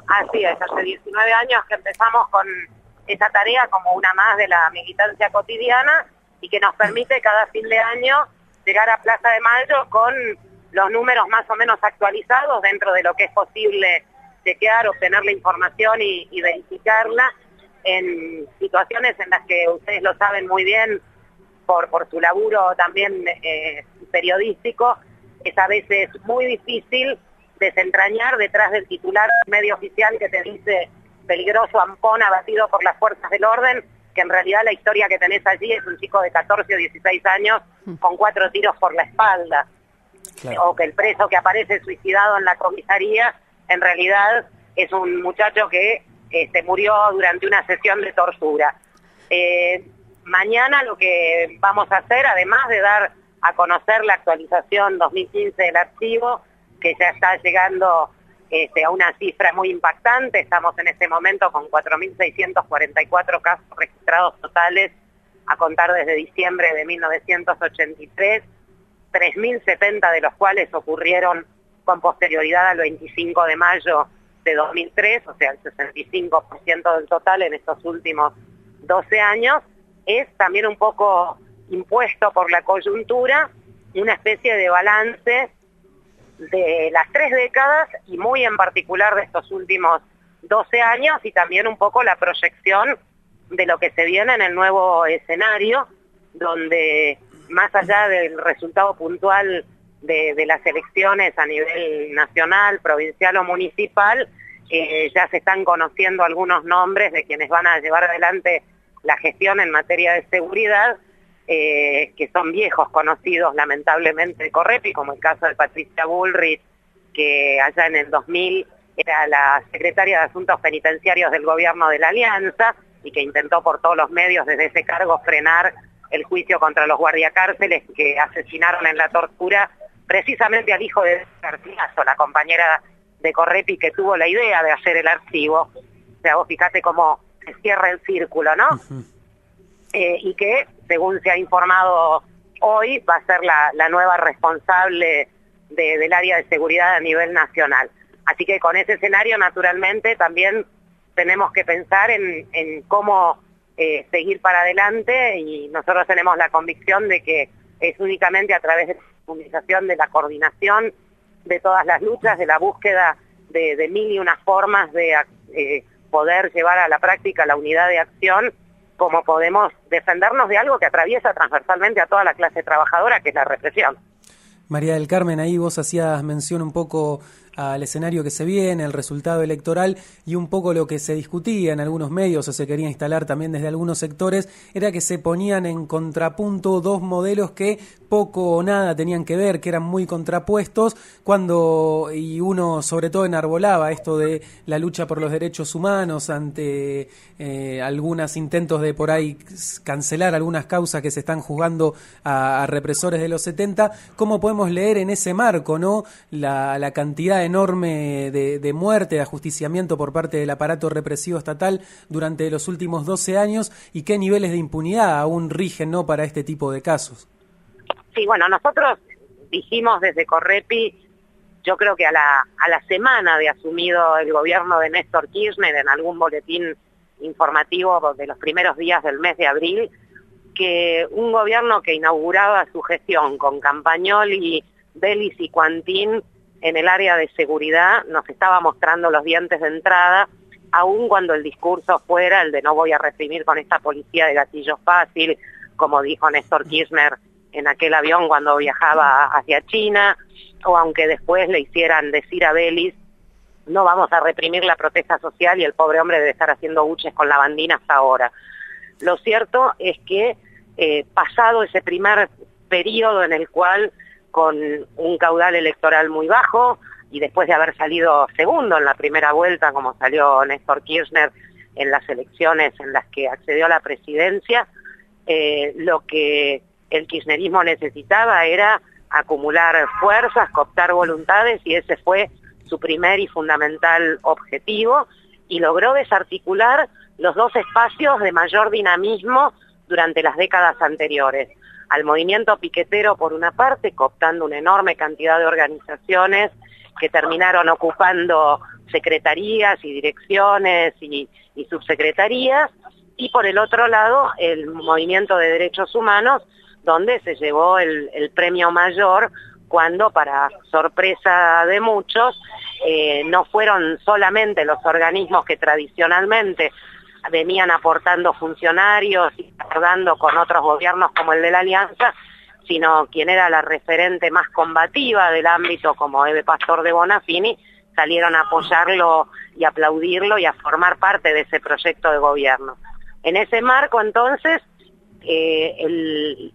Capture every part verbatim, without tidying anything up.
Así es, hace diecinueve años que empezamos con esa tarea como una más de la militancia cotidiana y que nos permite cada fin de año llegar a Plaza de Mayo con los números más o menos actualizados dentro de lo que es posible chequear, obtener la información y, y verificarla en situaciones en las que ustedes lo saben muy bien por, por su laburo también eh, periodístico, es a veces muy difícil desentrañar detrás del titular medio oficial que te dice peligroso ampón abatido por las fuerzas del orden, que en realidad la historia que tenés allí es un chico de catorce o dieciséis años con cuatro tiros por la espalda. Claro. O que el preso que aparece suicidado en la comisaría en realidad es un muchacho que este, murió durante una sesión de tortura. Eh, mañana lo que vamos a hacer, además de dar a conocer la actualización dos mil quince del archivo, que ya está llegando este, a una cifra muy impactante, estamos en este momento con cuatro mil seiscientos cuarenta y cuatro casos registrados totales a contar desde diciembre de mil novecientos ochenta y tres, tres mil setenta de los cuales ocurrieron con posterioridad al veinticinco de mayo de dos mil tres, o sea, el sesenta y cinco por ciento del total en estos últimos doce años, es también un poco impuesto por la coyuntura, una especie de balance de las tres décadas y muy en particular de estos últimos doce años y también un poco la proyección de lo que se viene en el nuevo escenario, donde más allá del resultado puntual de, de las elecciones a nivel nacional, provincial o municipal, eh, ya se están conociendo algunos nombres de quienes van a llevar adelante la gestión en materia de seguridad, eh, que son viejos conocidos lamentablemente de Correpi, como el caso de Patricia Bullrich, que allá en el dos mil era la secretaria de Asuntos Penitenciarios del gobierno de la Alianza y que intentó por todos los medios desde ese cargo frenar el juicio contra los guardiacárceles que asesinaron en la tortura precisamente al hijo de Garcilaso, la compañera de Correpi que tuvo la idea de hacer el archivo. O sea, vos fíjate cómo se cierra el círculo, ¿no? Uh-huh. Eh, y que, según se ha informado hoy, va a ser la, la nueva responsable de, del área de seguridad a nivel nacional. Así que con ese escenario, naturalmente, también tenemos que pensar en, en cómo eh, seguir para adelante, y nosotros tenemos la convicción de que es únicamente a través de la profundización de la coordinación de todas las luchas, de la búsqueda de, de mil y unas formas de eh, poder llevar a la práctica la unidad de acción, como podemos defendernos de algo que atraviesa transversalmente a toda la clase trabajadora, que es la represión. María del Carmen, ahí vos hacías mención un poco al escenario que se viene, el resultado electoral y un poco lo que se discutía en algunos medios o se quería instalar también desde algunos sectores, era que se ponían en contrapunto dos modelos que poco o nada tenían que ver, que eran muy contrapuestos, cuando y uno sobre todo enarbolaba esto de la lucha por los derechos humanos ante eh, algunos intentos de por ahí cancelar algunas causas que se están juzgando a, a represores de los setenta. ¿Cómo podemos leer en ese marco, no, la, la cantidad enorme de, de muerte, de ajusticiamiento por parte del aparato represivo estatal durante los últimos doce años y qué niveles de impunidad aún rigen, ¿no?, para este tipo de casos? Sí, bueno, nosotros dijimos desde Correpi, yo creo que a la, a la semana de asumido el gobierno de Néstor Kirchner, en algún boletín informativo de los primeros días del mes de abril, que un gobierno que inauguraba su gestión con Campagnoli, Belis y Quantín en el área de seguridad nos estaba mostrando los dientes de entrada, aun cuando el discurso fuera el de no voy a reprimir con esta policía de gatillo fácil, como dijo Néstor Kirchner en aquel avión cuando viajaba hacia China, o aunque después le hicieran decir a Belis, no vamos a reprimir la protesta social y el pobre hombre debe estar haciendo buches con la bandina hasta ahora. Lo cierto es que eh, pasado ese primer periodo en el cual con un caudal electoral muy bajo y después de haber salido segundo en la primera vuelta, como salió Néstor Kirchner en las elecciones en las que accedió a la presidencia, eh, lo que el kirchnerismo necesitaba era acumular fuerzas, cooptar voluntades, y ese fue su primer y fundamental objetivo, y logró desarticular los dos espacios de mayor dinamismo durante las décadas anteriores. Al movimiento piquetero por una parte, cooptando una enorme cantidad de organizaciones que terminaron ocupando secretarías y direcciones y, y subsecretarías, y por el otro lado el movimiento de derechos humanos, donde se llevó el, el premio mayor, cuando para sorpresa de muchos eh, no fueron solamente los organismos que tradicionalmente venían aportando funcionarios y acordando con otros gobiernos como el de la Alianza, sino quien era la referente más combativa del ámbito, como Eve Pastor de Bonafini, salieron a apoyarlo y aplaudirlo y a formar parte de ese proyecto de gobierno. En ese marco, entonces, eh, el,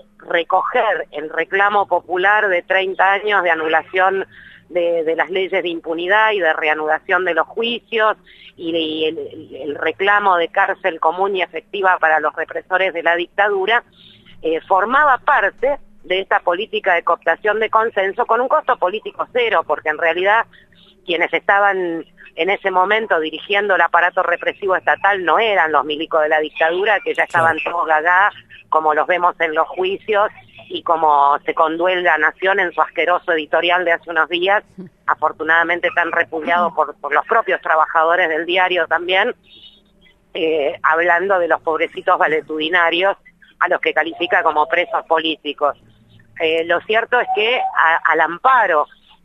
recoger el reclamo popular de treinta años de anulación de, de las leyes de impunidad y de reanudación de los juicios, y, de, y el, el reclamo de cárcel común y efectiva para los represores de la dictadura, eh, formaba parte de esta política de cooptación de consenso con un costo político cero, porque en realidad quienes estaban en ese momento dirigiendo el aparato represivo estatal no eran los milicos de la dictadura, que ya estaban todos gagá, como los vemos en los juicios y como se conduele la Nación en su asqueroso editorial de hace unos días, afortunadamente tan repudiado por, por los propios trabajadores del diario también, eh, hablando de los pobrecitos valetudinarios a los que califica como presos políticos. Eh, lo cierto es que a, al amparo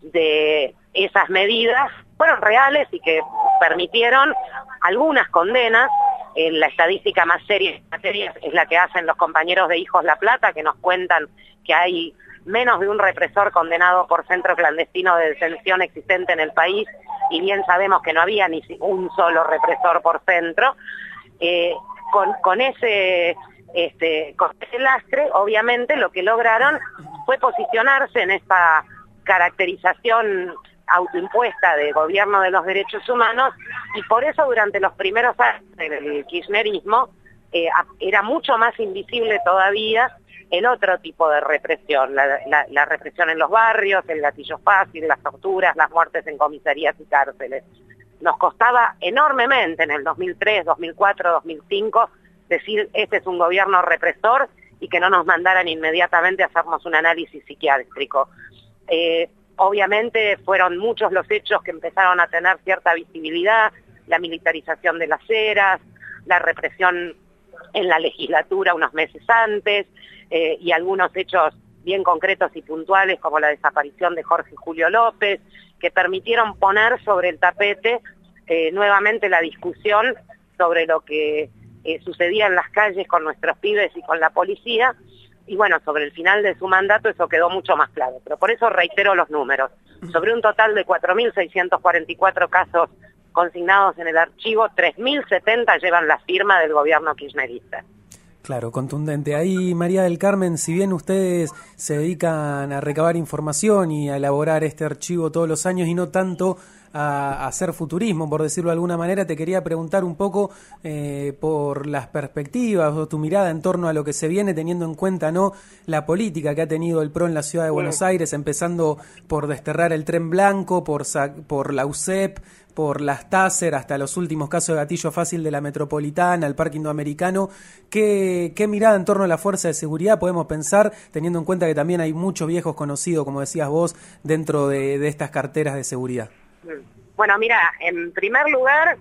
de esas medidas fueron reales y que permitieron algunas condenas. Eh, la estadística más seria en materia es la que hacen los compañeros de Hijos La Plata, que nos cuentan que hay menos de un represor condenado por centro clandestino de detención existente en el país, y bien sabemos que no había ni un solo represor por centro. Eh, con, con ese Este, con ese lastre, obviamente, lo que lograron fue posicionarse en esta caracterización autoimpuesta de gobierno de los derechos humanos, y por eso durante los primeros años del kirchnerismo eh, era mucho más invisible todavía el otro tipo de represión, la, la, la represión en los barrios, el gatillo fácil, las torturas, las muertes en comisarías y cárceles. Nos costaba enormemente en el dos mil tres, dos mil cuatro, dos mil cinco decir este es un gobierno represor y que no nos mandaran inmediatamente a hacernos un análisis psiquiátrico. Eh, obviamente fueron muchos los hechos que empezaron a tener cierta visibilidad, la militarización de las eras, la represión en la legislatura unos meses antes, eh, y algunos hechos bien concretos y puntuales como la desaparición de Jorge Julio López, que permitieron poner sobre el tapete eh, nuevamente la discusión sobre lo que Eh, sucedía en las calles con nuestros pibes y con la policía, y bueno, sobre el final de su mandato eso quedó mucho más claro, pero por eso reitero los números. Sobre un total de cuatro mil seiscientos cuarenta y cuatro casos consignados en el archivo, tres mil setenta llevan la firma del gobierno kirchnerista. Claro, contundente. Ahí, María del Carmen, si bien ustedes se dedican a recabar información y a elaborar este archivo todos los años y no tanto a, a hacer futurismo, por decirlo de alguna manera, te quería preguntar un poco eh, por las perspectivas o tu mirada en torno a lo que se viene, teniendo en cuenta no la política que ha tenido el P R O en la ciudad de Buenos Aires, empezando por desterrar el tren blanco, por, por la U C E P, por las Taser, hasta los últimos casos de gatillo fácil de la Metropolitana, el Parque Indoamericano. ¿Qué, qué mirada en torno a la fuerza de seguridad podemos pensar, teniendo en cuenta que también hay muchos viejos conocidos, como decías vos, dentro de, de estas carteras de seguridad? Bueno, mira, en primer lugar,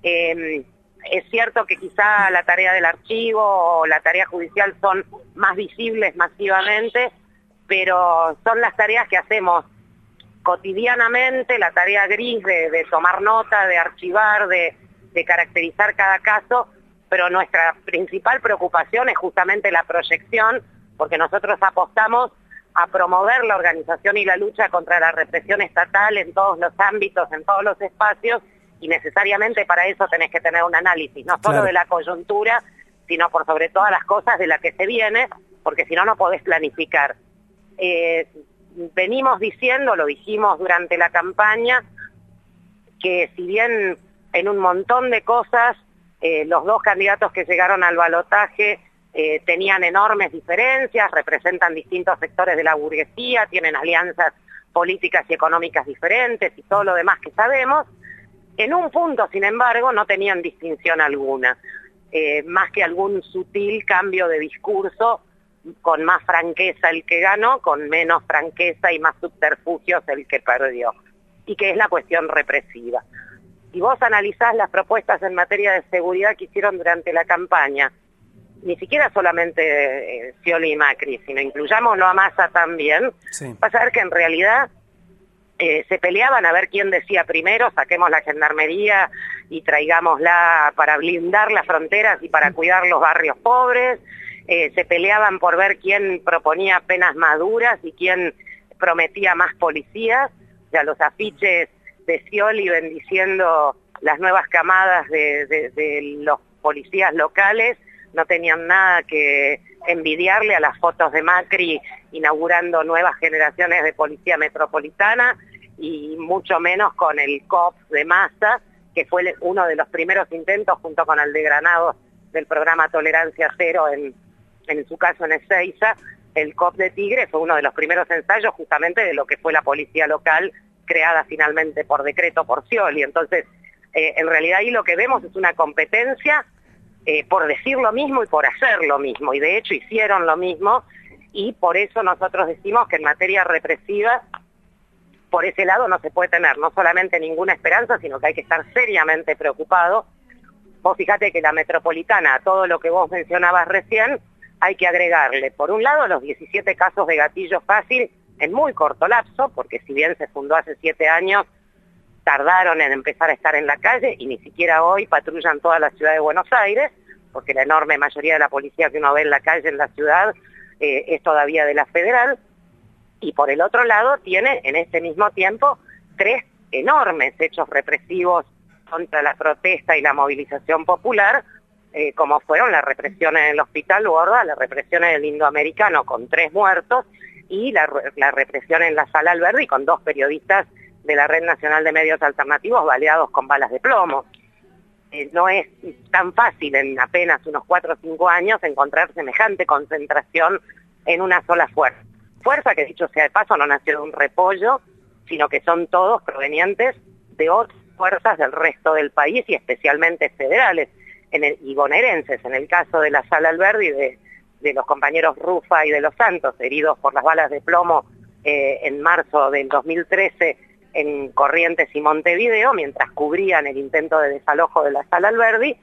eh, es cierto que quizá la tarea del archivo o la tarea judicial son más visibles masivamente, pero son las tareas que hacemos cotidianamente, la tarea gris de, de tomar nota, de archivar, de, de caracterizar cada caso, pero nuestra principal preocupación es justamente la proyección, porque nosotros apostamos a promover la organización y la lucha contra la represión estatal en todos los ámbitos, en todos los espacios, y necesariamente para eso tenés que tener un análisis, no solo claro. de la coyuntura, sino por sobre todas las cosas de la que se viene, porque si no, no podés planificar. Eh, venimos diciendo, lo dijimos durante la campaña, que si bien en un montón de cosas eh, los dos candidatos que llegaron al balotaje eh, tenían enormes diferencias, representan distintos sectores de la burguesía, tienen alianzas políticas y económicas diferentes y todo lo demás que sabemos, en un punto, sin embargo, no tenían distinción alguna, eh, más que algún sutil cambio de discurso, con más franqueza el que ganó, con menos franqueza y más subterfugios el que perdió. y que es la cuestión represiva. Si vos analizás las propuestas en materia de seguridad que hicieron durante la campaña, ni siquiera solamente eh, Scioli y Macri, sino incluyámoslo a Massa también, sí. Vas a ver que en realidad eh, se peleaban a ver quién decía primero, saquemos la gendarmería y traigámosla para blindar las fronteras y para cuidar los barrios pobres, eh, se peleaban por ver quién proponía penas más duras y quién prometía más policías, o sea, los afiches de Scioli bendiciendo las nuevas camadas de, de, de los policías locales no tenían nada que envidiarle a las fotos de Macri inaugurando nuevas generaciones de policía metropolitana y mucho menos con el C O P de Massa, que fue uno de los primeros intentos junto con el de Granados del programa Tolerancia Cero en, en su caso en Ezeiza. El C O P de Tigre fue uno de los primeros ensayos justamente de lo que fue la policía local creada finalmente por decreto por Scioli. Entonces, eh, en realidad ahí lo que vemos es una competencia eh, por decir lo mismo y por hacer lo mismo, y de hecho hicieron lo mismo, y por eso nosotros decimos que en materia represiva, por ese lado no se puede tener no solamente ninguna esperanza, sino que hay que estar seriamente preocupado. Vos fíjate que la metropolitana, a todo lo que vos mencionabas recién, hay que agregarle, por un lado, los diecisiete casos de gatillo fácil en muy corto lapso, porque si bien se fundó hace siete años, tardaron en empezar a estar en la calle y ni siquiera hoy patrullan toda la ciudad de Buenos Aires, porque la enorme mayoría de la policía que uno ve en la calle en la ciudad eh, es todavía de la federal. Y por el otro lado tiene en este mismo tiempo tres enormes hechos represivos contra la protesta y la movilización popular, eh, como fueron la represión en el Hospital Borda, la represión en el Indoamericano con tres muertos y la, la represión en la Sala Alberdi con dos periodistas de la Red Nacional de Medios Alternativos baleados con balas de plomo. Eh, no es tan fácil en apenas unos cuatro o cinco años encontrar semejante concentración en una sola fuerza. Fuerza que, dicho sea de paso, no nació de un repollo, sino que son todos provenientes de otras fuerzas del resto del país y especialmente federales en el, y bonaerenses. En el caso de la Sala Alberdi, de, de los compañeros Rufa y de los Santos, heridos por las balas de plomo eh, en marzo del dos mil trece en Corrientes y Montevideo, mientras cubrían el intento de desalojo de la Sala Alberdi,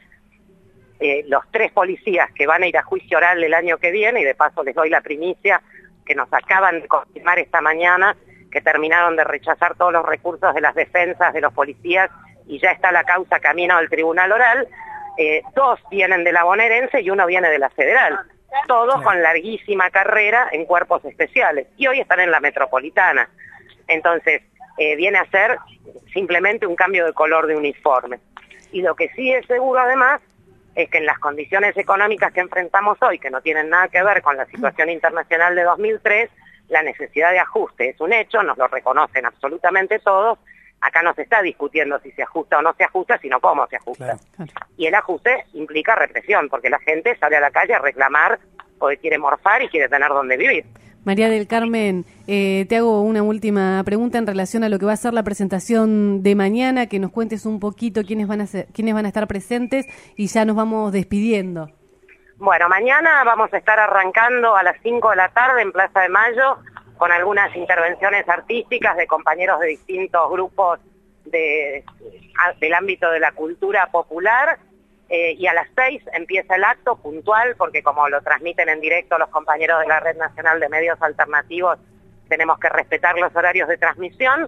eh, los tres policías que van a ir a juicio oral el año que viene, y de paso les doy la primicia que nos acaban de confirmar esta mañana, que terminaron de rechazar todos los recursos de las defensas de los policías y ya está la causa camino al tribunal oral, eh, dos vienen de la bonaerense y uno viene de la federal, todos con larguísima carrera en cuerpos especiales, y hoy están en la metropolitana. Entonces, eh, viene a ser simplemente un cambio de color de uniforme. Y lo que sí es seguro además es que en las condiciones económicas que enfrentamos hoy, que no tienen nada que ver con la situación internacional de dos mil tres, la necesidad de ajuste es un hecho, nos lo reconocen absolutamente todos. Acá no se está discutiendo si se ajusta o no se ajusta, sino cómo se ajusta. Claro, claro. Y el ajuste implica represión, porque la gente sale a la calle a reclamar porque quiere morfar y quiere tener donde vivir. María del Carmen, eh, te hago una última pregunta en relación a lo que va a ser la presentación de mañana, que nos cuentes un poquito quiénes van a ser, quiénes van a estar presentes y ya nos vamos despidiendo. Bueno, mañana vamos a estar arrancando a las cinco de la tarde en Plaza de Mayo con algunas intervenciones artísticas de compañeros de distintos grupos de, del ámbito de la cultura popular. Eh, y a las seis empieza el acto puntual, porque como lo transmiten en directo los compañeros de la Red Nacional de Medios Alternativos, tenemos que respetar los horarios de transmisión.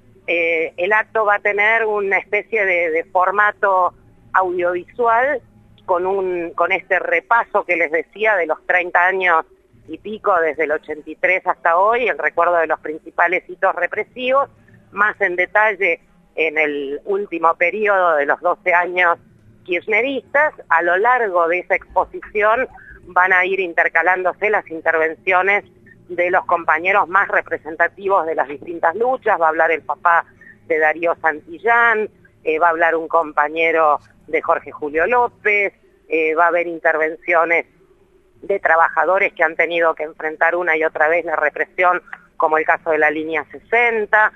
Eh, el acto va a tener una especie de, de formato audiovisual con, un, con este repaso que les decía de los treinta años y pico desde el ochenta y tres hasta hoy, el recuerdo de los principales hitos represivos, más en detalle en el último periodo de los doce años kirchneristas. A lo largo de esa exposición van a ir intercalándose las intervenciones de los compañeros más representativos de las distintas luchas. Va a hablar el papá de Darío Santillán, eh, va a hablar un compañero de Jorge Julio López, eh, va a haber intervenciones de trabajadores que han tenido que enfrentar una y otra vez la represión, como el caso de la línea sesenta,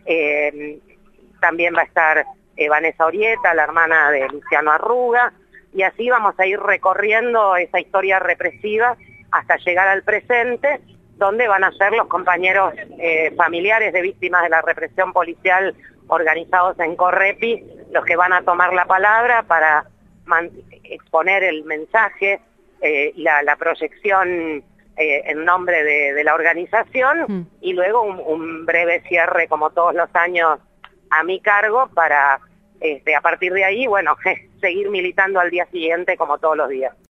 eh, también va a estar Eh, Vanessa Orieta, la hermana de Luciano Arruga, y así vamos a ir recorriendo esa historia represiva hasta llegar al presente, donde van a ser los compañeros eh, familiares de víctimas de la represión policial organizados en Correpi los que van a tomar la palabra para exponer el mensaje eh, y la, la proyección eh, en nombre de, de la organización mm. y luego un, un breve cierre como todos los años a mi cargo para este, a partir de ahí, bueno, seguir militando al día siguiente como todos los días.